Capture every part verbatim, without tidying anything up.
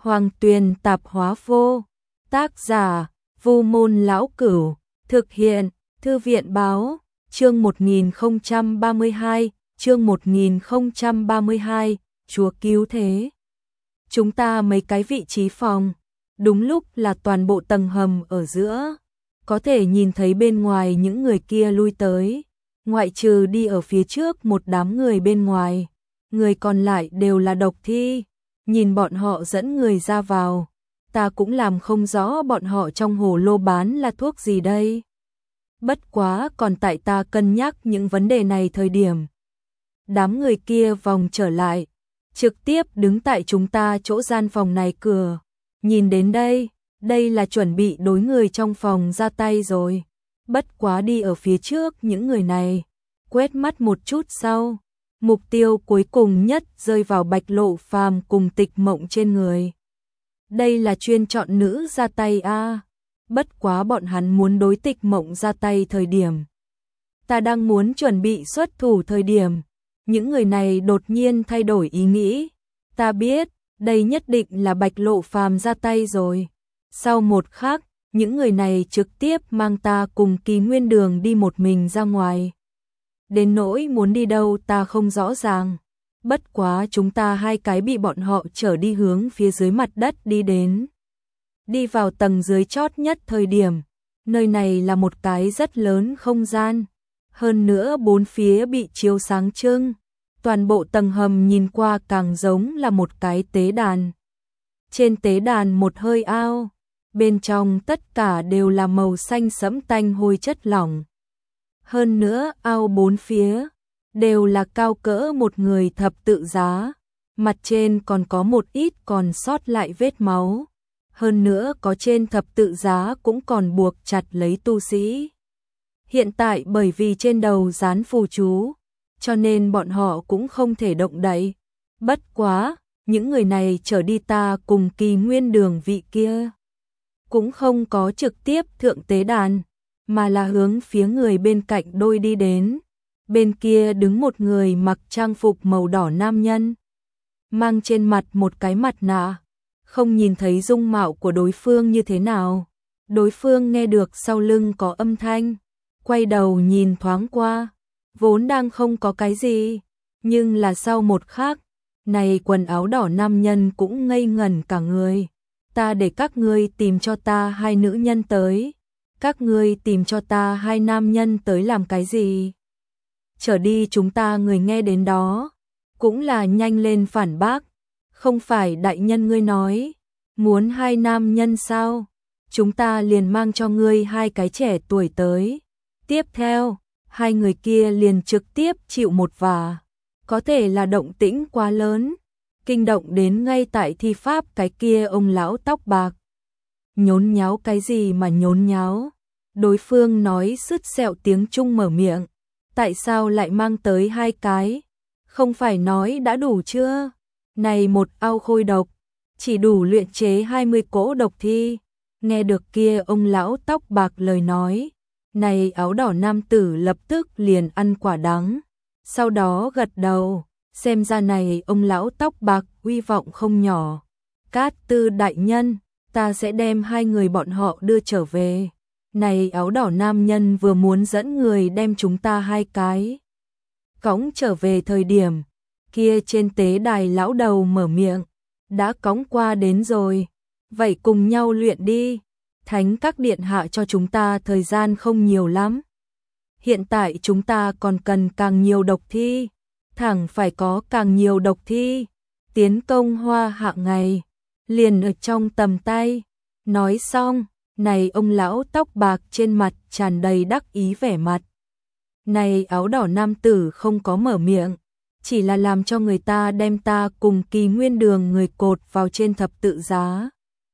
Hoàng Tuyền Tạp Hóa Vô. Tác giả: Vu Môn Lão Cửu. Thực hiện: Thư viện Báo. Chương một nghìn không trăm ba mươi hai, chương một nghìn không trăm ba mươi hai, Chúa cứu thế. Chúng ta mấy cái vị trí phòng, đúng lúc là toàn bộ tầng hầm ở giữa, có thể nhìn thấy bên ngoài những người kia lui tới, ngoại trừ đi ở phía trước một đám người bên ngoài, người còn lại đều là độc thi, nhìn bọn họ dẫn người ra vào, ta cũng làm không rõ bọn họ trong hồ lô bán là thuốc gì đây. Bất quá còn tại ta cân nhắc những vấn đề này thời điểm. Đám người kia vòng trở lại, trực tiếp đứng tại chúng ta chỗ gian phòng này cửa. Nhìn đến đây, đây là chuẩn bị đối người trong phòng ra tay rồi. Bất quá đi ở phía trước những người này, quét mắt một chút sau. Mục tiêu cuối cùng nhất rơi vào Bạch Lộ Phàm cùng Tịch Mộng trên người. Đây là chuyên chọn nữ ra tay a. À. Bất quá bọn hắn muốn đối Tịch Mộng ra tay thời điểm. Ta đang muốn chuẩn bị xuất thủ thời điểm. Những người này đột nhiên thay đổi ý nghĩ. Ta biết, đây nhất định là Bạch Lộ Phàm ra tay rồi. Sau một khắc, những người này trực tiếp mang ta cùng Kỳ Nguyên Đường đi một mình ra ngoài. Đến nỗi muốn đi đâu ta không rõ ràng. Bất quá chúng ta hai cái bị bọn họ chở đi hướng phía dưới mặt đất đi đến. Đi vào tầng dưới chót nhất thời điểm. Nơi này là một cái rất lớn không gian. Hơn nữa bốn phía bị chiếu sáng trưng. Toàn bộ tầng hầm nhìn qua càng giống là một cái tế đàn. Trên tế đàn một hơi ao. Bên trong tất cả đều là màu xanh sẫm tanh hôi chất lỏng. Hơn nữa ao bốn phía đều là cao cỡ một người thập tự giá. Mặt trên còn có một ít còn sót lại vết máu. Hơn nữa có trên thập tự giá cũng còn buộc chặt lấy tu sĩ. Hiện tại bởi vì trên đầu dán phù chú, cho nên bọn họ cũng không thể động đậy. Bất quá, những người này trở đi ta cùng Kỳ Nguyên Đường vị kia. Cũng không có trực tiếp thượng tế đàn, mà là hướng phía người bên cạnh đôi đi đến. Bên kia đứng một người mặc trang phục màu đỏ nam nhân, mang trên mặt một cái mặt nạ, không nhìn thấy dung mạo của đối phương như thế nào. Đối phương nghe được sau lưng có âm thanh, quay đầu nhìn thoáng qua, vốn đang không có cái gì, nhưng là sau một khắc, này quần áo đỏ nam nhân cũng ngây ngẩn cả người. Ta để các ngươi tìm cho ta hai nữ nhân tới. Các ngươi tìm cho ta hai nam nhân tới làm cái gì? Trở đi chúng ta người nghe đến đó, cũng là nhanh lên phản bác. Không phải đại nhân ngươi nói, muốn hai nam nhân sao? Chúng ta liền mang cho ngươi hai cái trẻ tuổi tới. Tiếp theo, hai người kia liền trực tiếp chịu một vả. Có thể là động tĩnh quá lớn, kinh động đến ngay tại thi pháp cái kia ông lão tóc bạc. Nhốn nháo cái gì mà nhốn nháo? Đối phương nói sứt sẹo tiếng Trung mở miệng. Tại sao lại mang tới hai cái? Không phải nói đã đủ chưa? Này một ao khôi độc, chỉ đủ luyện chế hai mươi cỗ độc thi. Nghe được kia ông lão tóc bạc lời nói, này áo đỏ nam tử lập tức liền ăn quả đắng. Sau đó gật đầu, xem ra này ông lão tóc bạc uy vọng không nhỏ. Cát Tư đại nhân, ta sẽ đem hai người bọn họ đưa trở về. Này áo đỏ nam nhân vừa muốn dẫn người đem chúng ta hai cái cõng trở về thời điểm, kia trên tế đài lão đầu mở miệng, đã cõng qua đến rồi, vậy cùng nhau luyện đi. Thánh các điện hạ cho chúng ta thời gian không nhiều lắm. Hiện tại chúng ta còn cần càng nhiều độc thi, thẳng phải có càng nhiều độc thi. Tiến công hoa hạ ngày, liền ở trong tầm tay. Nói xong, này ông lão tóc bạc trên mặt tràn đầy đắc ý vẻ mặt. Này áo đỏ nam tử không có mở miệng, chỉ là làm cho người ta đem ta cùng Kỳ Nguyên Đường người cột vào trên thập tự giá.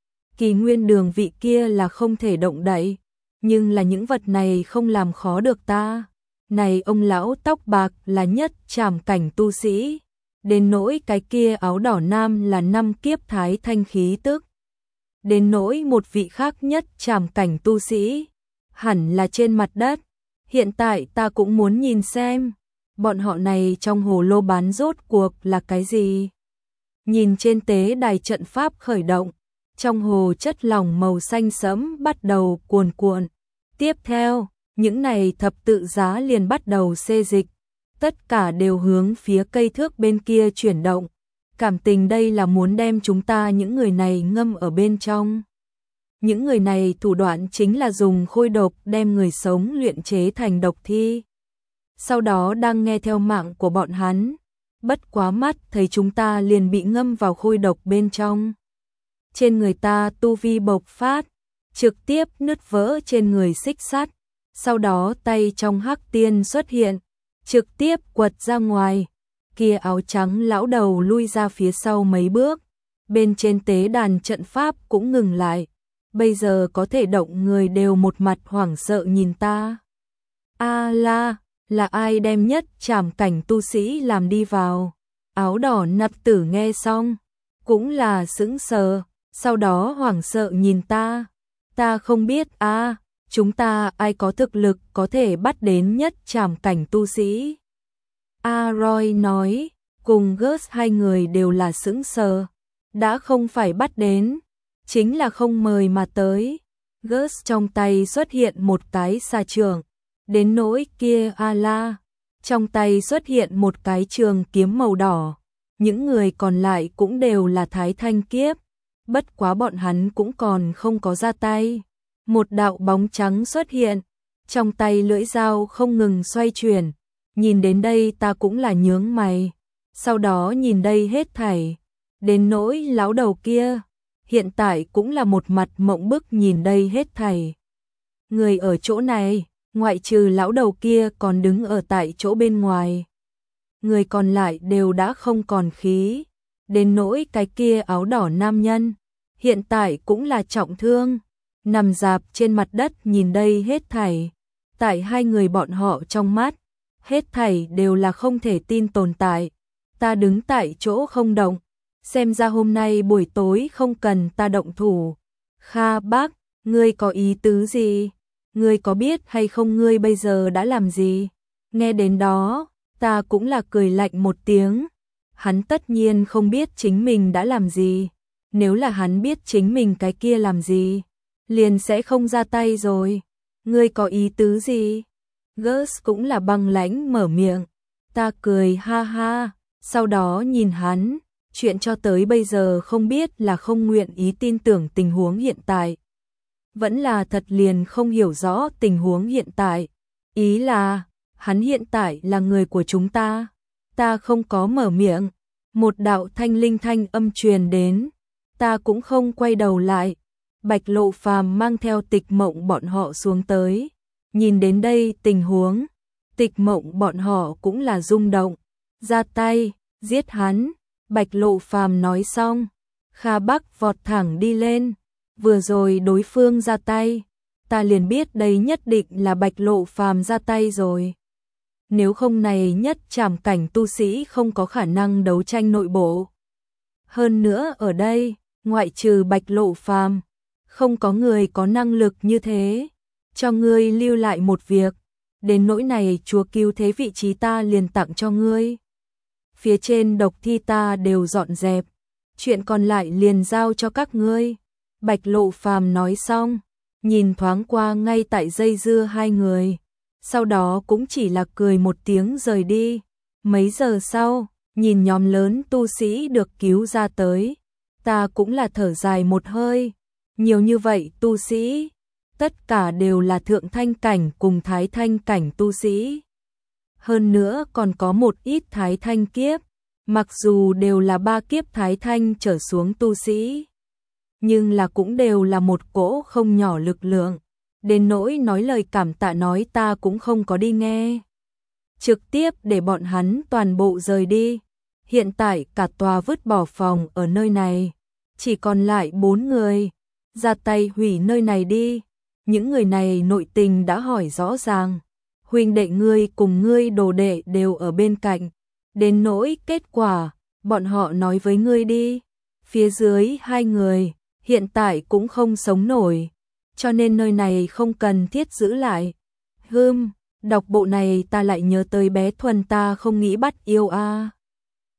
Kỳ Nguyên Đường vị kia là không thể động đậy, nhưng là những vật này không làm khó được ta. Này ông lão tóc bạc là nhất trảm cảnh tu sĩ, đến nỗi cái kia áo đỏ nam là năm kiếp thái thanh khí tức. Đến nỗi một vị khác nhất trảm cảnh tu sĩ, hẳn là trên mặt đất. Hiện tại ta cũng muốn nhìn xem, bọn họ này trong hồ lô bán rốt cuộc là cái gì. nhìn trên tế đài trận pháp khởi động, trong hồ chất lỏng màu xanh sẫm bắt đầu cuồn cuộn. Tiếp theo, những này thập tự giá liền bắt đầu xê dịch, tất cả đều hướng phía cây thước bên kia chuyển động. Cảm tình đây là muốn đem chúng ta những người này ngâm ở bên trong. Những người này thủ đoạn chính là dùng khôi độc đem người sống luyện chế thành độc thi. Sau đó đang nghe theo mạng của bọn hắn, bất quá mắt thấy chúng ta liền bị ngâm vào khôi độc bên trong. Trên người ta tu vi bộc phát, trực tiếp nứt vỡ trên người xích sắt, sau đó tay trong hắc tiên xuất hiện, trực tiếp quật ra ngoài. Kia áo trắng lão đầu lui ra phía sau mấy bước, bên trên tế đàn trận pháp cũng ngừng lại. Bây giờ có thể động người đều một mặt hoảng sợ nhìn ta. A la, là ai đem nhất trảm cảnh tu sĩ làm đi vào? Áo đỏ nặc tử nghe xong, cũng là sững sờ, sau đó hoảng sợ nhìn ta. Ta không biết a, à, chúng ta ai có thực lực có thể bắt đến nhất trảm cảnh tu sĩ? A Roy nói, cùng Gus hai người đều là sững sờ, đã không phải bắt đến, chính là không mời mà tới. Gus trong tay xuất hiện một cái xà trường, đến nỗi kia A la, trong tay xuất hiện một cái trường kiếm màu đỏ. Những người còn lại cũng đều là thái thanh kiếp, bất quá bọn hắn cũng còn không có ra tay. Một đạo bóng trắng xuất hiện, trong tay lưỡi dao không ngừng xoay chuyển. Nhìn đến đây ta cũng là nhướng mày, sau đó nhìn đây hết thảy, đến nỗi lão đầu kia, hiện tại cũng là một mặt mộng bức nhìn đây hết thảy. Người ở chỗ này, ngoại trừ lão đầu kia còn đứng ở tại chỗ bên ngoài. Người còn lại đều đã không còn khí, đến nỗi cái kia áo đỏ nam nhân, hiện tại cũng là trọng thương, nằm rạp trên mặt đất nhìn đây hết thảy. Tại hai người bọn họ trong mắt, hết thảy đều là không thể tin tồn tại. Ta đứng tại chỗ không động, xem ra hôm nay buổi tối không cần ta động thủ. Kha bác, ngươi có ý tứ gì? Ngươi có biết hay không ngươi bây giờ đã làm gì? Nghe đến đó, ta cũng là cười lạnh một tiếng. Hắn tất nhiên không biết chính mình đã làm gì. Nếu là hắn biết chính mình cái kia làm gì, liền sẽ không ra tay rồi. Ngươi có ý tứ gì? Gus cũng là băng lãnh mở miệng. Ta cười ha ha, sau đó nhìn hắn, chuyện cho tới bây giờ không biết là không nguyện ý tin tưởng tình huống hiện tại, vẫn là thật liền không hiểu rõ tình huống hiện tại. Ý là, hắn hiện tại là người của chúng ta. Ta không có mở miệng, một đạo thanh linh thanh âm truyền đến, ta cũng không quay đầu lại. Bạch Lộ Phàm mang theo Tịch Mộng bọn họ xuống tới. Nhìn đến đây tình huống, Tịch Mộng bọn họ cũng là rung động, ra tay, giết hắn. Bạch Lộ Phàm nói xong, Kha Bắc vọt thẳng đi lên, vừa rồi đối phương ra tay, ta liền biết đây nhất định là Bạch Lộ Phàm ra tay rồi. Nếu không này nhất trảm cảnh tu sĩ không có khả năng đấu tranh nội bộ. Hơn nữa ở đây, ngoại trừ Bạch Lộ Phàm, không có người có năng lực như thế. Cho ngươi lưu lại một việc, đến nỗi này chúa cứu thế vị trí ta liền tặng cho ngươi. Phía trên độc thi ta đều dọn dẹp, chuyện còn lại liền giao cho các ngươi. Bạch Lộ Phàm nói xong, nhìn thoáng qua ngay tại dây dưa hai người, sau đó cũng chỉ là cười một tiếng rời đi. Mấy giờ sau, nhìn nhóm lớn tu sĩ được cứu ra tới, ta cũng là thở dài một hơi. Nhiều như vậy tu sĩ, tất cả đều là thượng thanh cảnh cùng thái thanh cảnh tu sĩ. Hơn nữa còn có một ít thái thanh kiếp, mặc dù đều là ba kiếp thái thanh trở xuống tu sĩ, nhưng là cũng đều là một cỗ không nhỏ lực lượng. Đến nỗi nói lời cảm tạ nói ta cũng không có đi nghe. Trực tiếp để bọn hắn toàn bộ rời đi. Hiện tại cả tòa vứt bỏ phòng ở nơi này, chỉ còn lại bốn người. Ra tay hủy nơi này đi. Những người này nội tình đã hỏi rõ ràng. Huynh đệ ngươi cùng ngươi đồ đệ đều ở bên cạnh. Đến nỗi kết quả, bọn họ nói với ngươi đi. Phía dưới hai người, hiện tại cũng không sống nổi. Cho nên nơi này không cần thiết giữ lại. Hừm, đọc bộ này ta lại nhớ tới bé Thuần ta không nghĩ bắt yêu a.